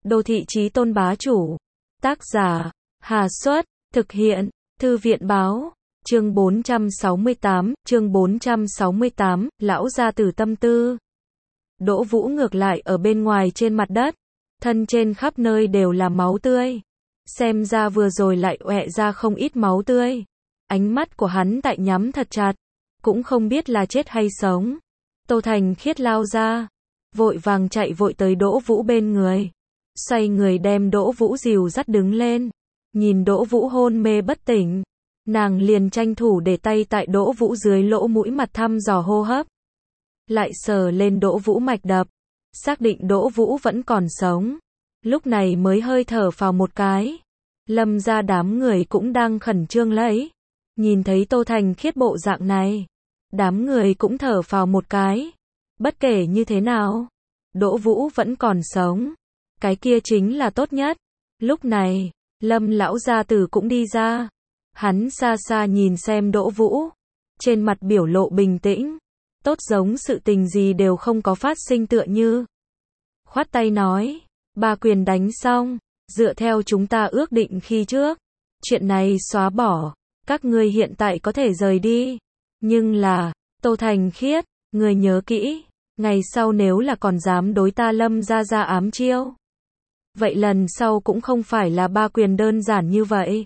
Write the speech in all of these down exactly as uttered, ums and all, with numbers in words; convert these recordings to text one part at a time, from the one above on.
Đô thị chí tôn bá chủ. Tác giả, Hà Xuất, thực hiện, Thư viện báo. Chương bốn trăm sáu mươi tám, chương bốn trăm sáu mươi tám, lão gia tử tâm tư. Đỗ Vũ ngược lại ở bên ngoài trên mặt đất, thân trên khắp nơi đều là máu tươi. Xem ra vừa rồi lại ọe ra không ít máu tươi. Ánh mắt của hắn tại nhắm thật chặt, cũng không biết là chết hay sống. Tô Thành Khiết lao ra, vội vàng chạy vội tới Đỗ Vũ bên người, xoay người đem Đỗ Vũ dìu dắt đứng lên. Nhìn Đỗ Vũ hôn mê bất tỉnh, nàng liền tranh thủ để tay tại Đỗ Vũ dưới lỗ mũi mặt thăm dò hô hấp, lại sờ lên Đỗ Vũ mạch đập, xác định Đỗ Vũ vẫn còn sống, lúc này mới hơi thở phào một cái. Lâm gia đám người cũng đang khẩn trương lấy, nhìn thấy Tô Thành Khiết bộ dạng này, đám người cũng thở phào một cái. Bất kể như thế nào, Đỗ Vũ vẫn còn sống, cái kia chính là tốt nhất. Lúc này, Lâm lão gia tử cũng đi ra, hắn xa xa nhìn xem Đỗ Vũ, trên mặt biểu lộ bình tĩnh, tốt giống sự tình gì đều không có phát sinh tựa như. Khoát tay nói, ba quyền đánh xong, dựa theo chúng ta ước định khi trước, chuyện này xóa bỏ, các ngươi hiện tại có thể rời đi. Nhưng là, Tô Thành Khiết, ngươi nhớ kỹ, ngày sau nếu là còn dám đối ta Lâm gia ra ám chiêu, vậy lần sau cũng không phải là ba quyền đơn giản như vậy.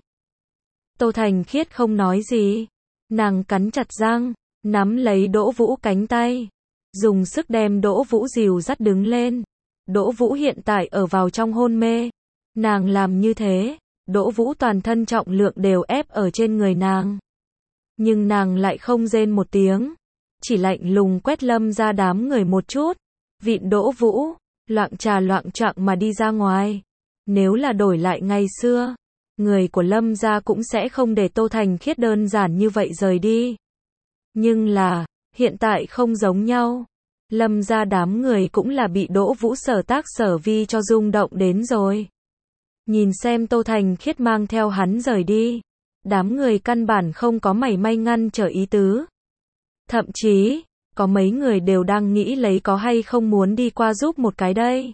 Tô Thành Khiết không nói gì, nàng cắn chặt răng, nắm lấy Đỗ Vũ cánh tay, dùng sức đem Đỗ Vũ dìu dắt đứng lên. Đỗ Vũ hiện tại ở vào trong hôn mê, nàng làm như thế, Đỗ Vũ toàn thân trọng lượng đều ép ở trên người nàng. Nhưng nàng lại không rên một tiếng, chỉ lạnh lùng quét Lâm ra đám người một chút, vịn Đỗ Vũ, loạng trà loạng choạng mà đi ra ngoài. Nếu là đổi lại ngày xưa, người của Lâm gia cũng sẽ không để Tô Thành Khiết đơn giản như vậy rời đi. Nhưng là, hiện tại không giống nhau. Lâm gia đám người cũng là bị Đỗ Vũ sở tác sở vi cho rung động đến rồi. Nhìn xem Tô Thành Khiết mang theo hắn rời đi, đám người căn bản không có mảy may ngăn trở ý tứ. Thậm chí, có mấy người đều đang nghĩ lấy có hay không muốn đi qua giúp một cái đây.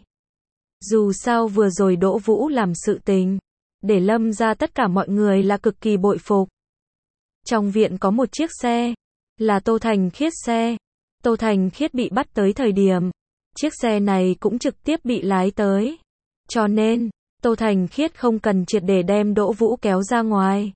Dù sao vừa rồi Đỗ Vũ làm sự tình, để Lâm ra tất cả mọi người là cực kỳ bội phục. Trong viện có một chiếc xe, là Tô Thành Khiết xe. Tô Thành Khiết bị bắt tới thời điểm, chiếc xe này cũng trực tiếp bị lái tới. Cho nên, Tô Thành Khiết không cần triệt để đem Đỗ Vũ kéo ra ngoài.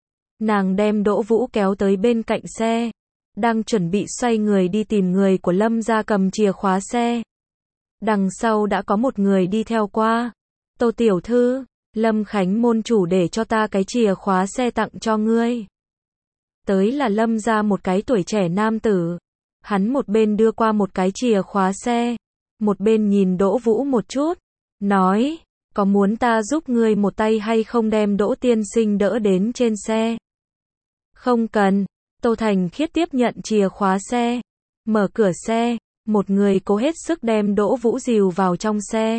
Nàng đem Đỗ Vũ kéo tới bên cạnh xe, đang chuẩn bị xoay người đi tìm người của Lâm gia cầm chìa khóa xe. Đằng sau đã có một người đi theo qua. Tô tiểu thư, Lâm Khánh môn chủ để cho ta cái chìa khóa xe tặng cho ngươi. Tới là Lâm gia một cái tuổi trẻ nam tử. Hắn một bên đưa qua một cái chìa khóa xe, một bên nhìn Đỗ Vũ một chút, nói, có muốn ta giúp ngươi một tay hay không đem Đỗ tiên sinh đỡ đến trên xe? Không cần. Tô Thành Khiết tiếp nhận chìa khóa xe, mở cửa xe, một người cố hết sức đem Đỗ Vũ dìu vào trong xe.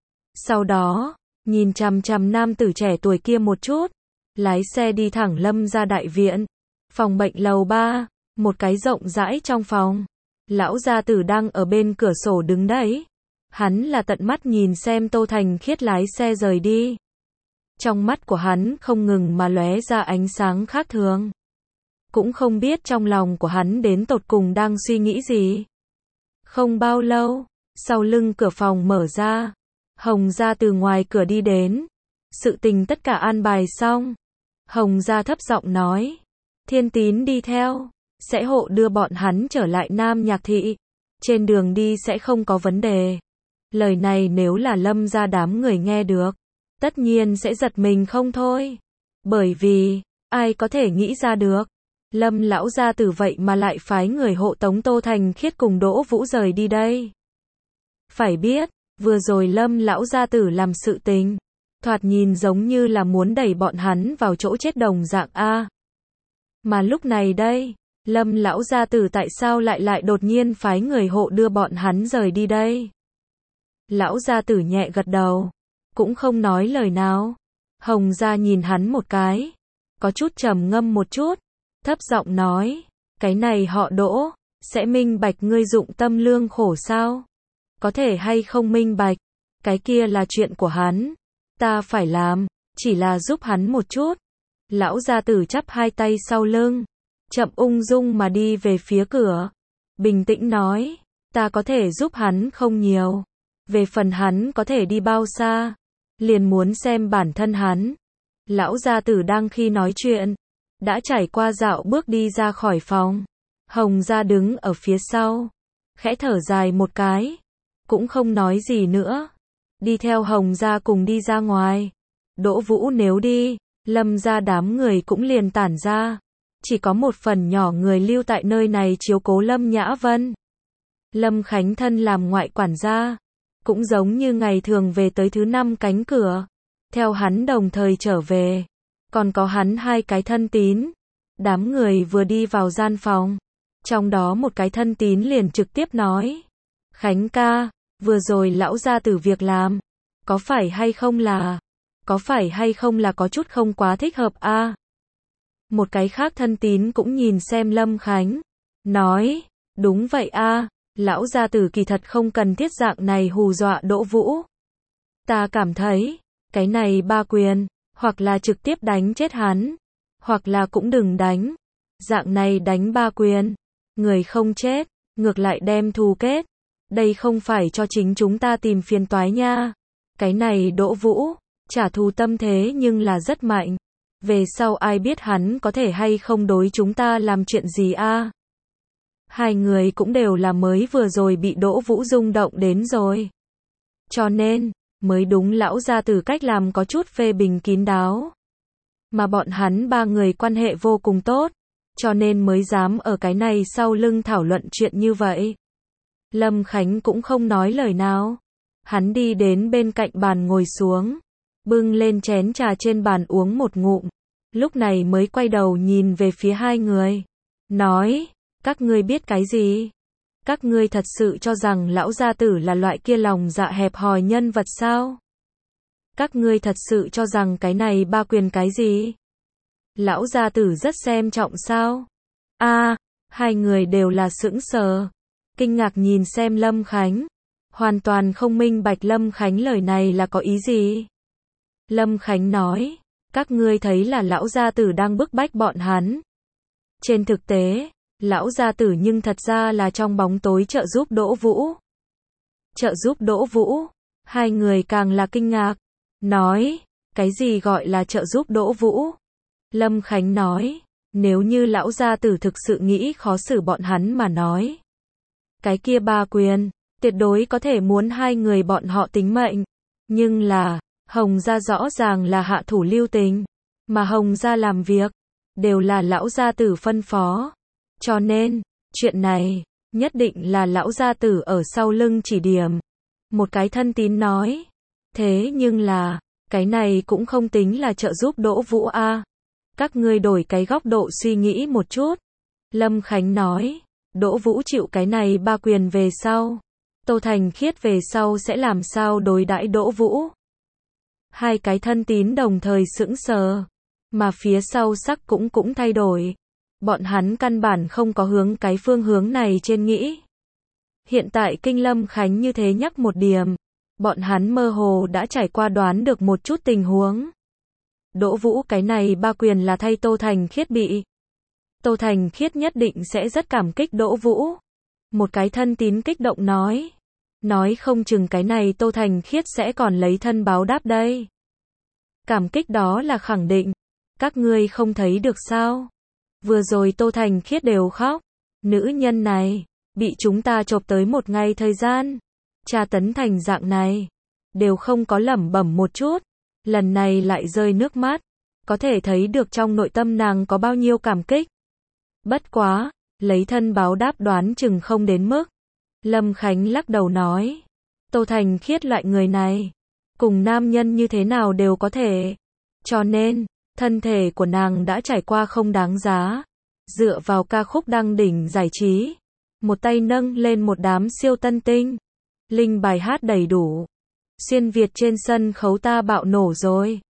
Sau đó, nhìn chằm chằm nam tử trẻ tuổi kia một chút, lái xe đi thẳng Lâm gia đại viện, phòng bệnh lầu ba, một cái rộng rãi trong phòng. Lão gia tử đang ở bên cửa sổ đứng đấy. Hắn là tận mắt nhìn xem Tô Thành Khiết lái xe rời đi. Trong mắt của hắn không ngừng mà lóe ra ánh sáng khác thường. Cũng không biết trong lòng của hắn đến tột cùng đang suy nghĩ gì. Không bao lâu, sau lưng cửa phòng mở ra, Hồng gia từ ngoài cửa đi đến. Sự tình tất cả an bài xong, Hồng gia thấp giọng nói, Thiên Tín đi theo, sẽ hộ đưa bọn hắn trở lại Nam Nhạc Thị. Trên đường đi sẽ không có vấn đề. Lời này nếu là Lâm gia đám người nghe được, tất nhiên sẽ giật mình không thôi. Bởi vì, ai có thể nghĩ ra được, Lâm lão gia tử vậy mà lại phái người hộ tống Tô Thành Khiết cùng Đỗ Vũ rời đi đây. Phải biết, vừa rồi Lâm lão gia tử làm sự tình, thoạt nhìn giống như là muốn đẩy bọn hắn vào chỗ chết đồng dạng a. Mà lúc này đây, Lâm lão gia tử tại sao lại lại đột nhiên phái người hộ đưa bọn hắn rời đi đây? Lão gia tử nhẹ gật đầu, cũng không nói lời nào. Hồng gia nhìn hắn một cái, có chút trầm ngâm một chút, thấp giọng nói, cái này họ Đỗ, sẽ minh bạch ngươi dụng tâm lương khổ sao? Có thể hay không minh bạch? cái kia là chuyện của hắn. Ta phải làm, chỉ là giúp hắn một chút. Lão gia tử chắp hai tay sau lưng, chậm ung dung mà đi về phía cửa. Bình tĩnh nói, ta có thể giúp hắn không nhiều. Về phần hắn có thể đi bao xa, liền muốn xem bản thân hắn. Lão gia tử đang khi nói chuyện, đã trải qua dạo bước đi ra khỏi phòng. Hồng gia đứng ở phía sau, khẽ thở dài một cái, cũng không nói gì nữa. Đi theo Hồng gia cùng đi ra ngoài. Đỗ Vũ nếu đi, Lâm gia đám người cũng liền tản ra. Chỉ có một phần nhỏ người lưu tại nơi này chiếu cố Lâm Nhã Vân. Lâm Khánh thân làm ngoại quản gia, cũng giống như ngày thường về tới thứ năm cánh cửa. Theo hắn đồng thời trở về. Còn có hắn hai cái thân tín. Đám người vừa đi vào gian phòng. Trong đó một cái thân tín liền trực tiếp nói. Khánh ca, vừa rồi lão gia tử việc làm. Có phải hay không là... Có phải hay không là có chút không quá thích hợp a? À? Một cái khác thân tín cũng nhìn xem Lâm Khánh. Nói, đúng vậy a, à, lão gia tử kỳ thật không cần thiết dạng này hù dọa Đỗ Vũ. Ta cảm thấy, cái này ba quyền, hoặc là trực tiếp đánh chết hắn, hoặc là cũng đừng đánh. Dạng này đánh ba quyền, người không chết, ngược lại đem thù kết. Đây không phải cho chính chúng ta tìm phiền toái nha. Cái này Đỗ Vũ, trả thù tâm thế nhưng là rất mạnh. Về sau ai biết hắn có thể hay không đối chúng ta làm chuyện gì a? À? Hai người cũng đều là mới vừa rồi bị Đỗ Vũ rung động đến rồi. Cho nên, mới đúng lão gia tử cách làm có chút phê bình kín đáo. Mà bọn hắn ba người quan hệ vô cùng tốt, cho nên mới dám ở cái này sau lưng thảo luận chuyện như vậy. Lâm Khánh cũng không nói lời nào. Hắn đi đến bên cạnh bàn ngồi xuống, bưng lên chén trà trên bàn uống một ngụm. Lúc này mới quay đầu nhìn về phía hai người. Nói, các ngươi biết cái gì? Các ngươi thật sự cho rằng lão gia tử là loại kia lòng dạ hẹp hòi nhân vật sao? Các ngươi thật sự cho rằng cái này ba quyền cái gì? Lão gia tử rất xem trọng sao? A, à, hai người đều là sững sờ, kinh ngạc nhìn xem Lâm Khánh, hoàn toàn không minh bạch Lâm Khánh lời này là có ý gì. Lâm Khánh nói, các ngươi thấy là lão gia tử đang bức bách bọn hắn. Trên thực tế, lão gia tử nhưng thật ra là trong bóng tối trợ giúp Đỗ Vũ. Trợ giúp Đỗ Vũ, hai người càng là kinh ngạc. Nói, cái gì gọi là trợ giúp Đỗ Vũ? Lâm Khánh nói, nếu như lão gia tử thực sự nghĩ khó xử bọn hắn mà nói. Cái kia ba quyền, tuyệt đối có thể muốn hai người bọn họ tính mệnh. Nhưng là, Hồng gia rõ ràng là hạ thủ lưu tình, mà Hồng gia làm việc, đều là lão gia tử phân phó. Cho nên, chuyện này, nhất định là lão gia tử ở sau lưng chỉ điểm. Một cái thân tín nói, thế nhưng là, cái này cũng không tính là trợ giúp Đỗ Vũ a. À. Các ngươi đổi cái góc độ suy nghĩ một chút. Lâm Khánh nói, Đỗ Vũ chịu cái này ba quyền về sau. Tô Thành Khiết về sau sẽ làm sao đối đãi Đỗ Vũ? Hai cái thân tín đồng thời sững sờ, mà phía sau sắc cũng cũng thay đổi. Bọn hắn căn bản không có hướng cái phương hướng này trên nghĩ. Hiện tại kinh Lâm Khánh như thế nhắc một điểm, bọn hắn mơ hồ đã trải qua đoán được một chút tình huống. Đỗ Vũ cái này ba quyền là thay Tô Thành Khiết bị. Tô Thành Khiết nhất định sẽ rất cảm kích Đỗ Vũ. Một cái thân tín kích động nói. Nói không chừng cái này Tô Thành Khiết sẽ còn lấy thân báo đáp đây. Cảm kích đó là khẳng định. Các ngươi không thấy được sao? Vừa rồi Tô Thành Khiết đều khóc. Nữ nhân này, bị chúng ta chộp tới một ngày thời gian. Tra tấn thành dạng này. Đều không có lẩm bẩm một chút. Lần này lại rơi nước mắt. Có thể thấy được trong nội tâm nàng có bao nhiêu cảm kích. Bất quá, lấy thân báo đáp đoán chừng không đến mức. Lâm Khánh lắc đầu nói. Tô Thành Khiết loại người này. Cùng nam nhân như thế nào đều có thể. Cho nên, thân thể của nàng đã trải qua không đáng giá. Dựa vào ca khúc đăng đỉnh giải trí. Một tay nâng lên một đám siêu tân tinh. Linh bài hát đầy đủ. Xuyên Việt trên sân khấu ta bạo nổ rồi.